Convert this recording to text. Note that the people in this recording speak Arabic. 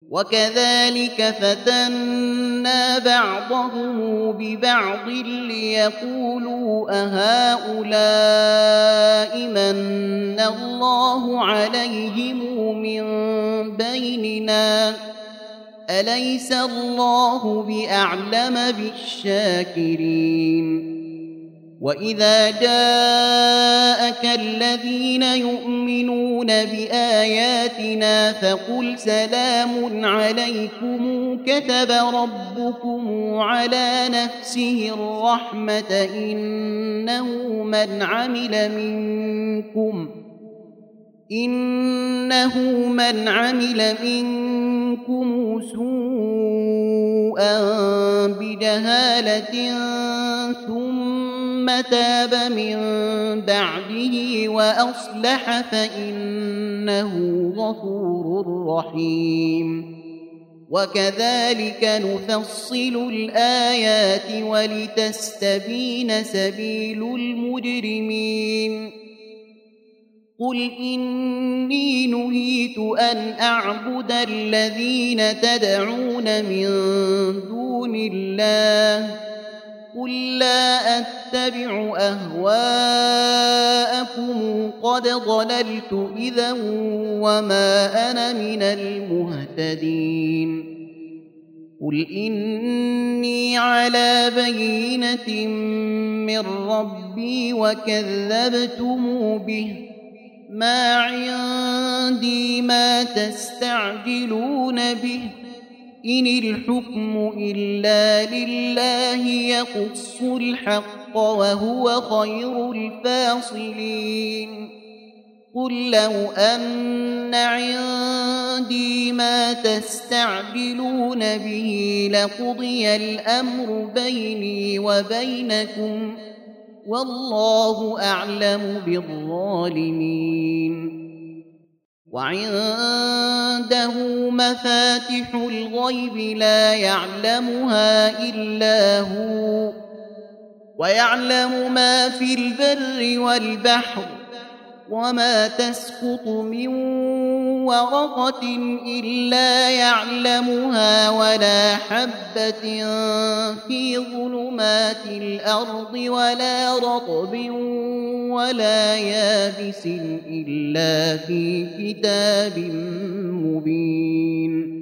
وكذلك فتنا بعضهم ببعض ليقولوا أهؤلاء من الله عليهم من بيننا أليس الله بأعلم بالشاكرين وإذا جاءك الذين يؤمنون بآياتنا فقل سلام عليكم كتب ربكم على نفسه الرحمة إنه من عمل منكم سوءا بجهالة ثم تاب من بعده وأصلح فإنه غفور رحيم وكذلك نفصل الآيات ولتستبين سبيل المجرمين قل إني نهيت أن أعبد الذين تدعون من دون الله قل لا أتبع أهواءكم قد ضللت إذا وما أنا من المهتدين قل إني على بينة من ربي وكذبتم به ما عندي ما تستعجلون به إن الحكم إلا لله يقص الحق وهو خير الفاصلين قل لو أن عندي ما تستعجلون به لقضي الأمر بيني وبينكم والله أعلم بالظالمين وعنده مفاتح الغيب لا يعلمها إلا هو ويعلم ما في البر والبحر وما تسقط من ورقة إلا يعلمها ولا حبة في ظلمات الأرض ولا رطب ولا يابس إلا في كتاب مبين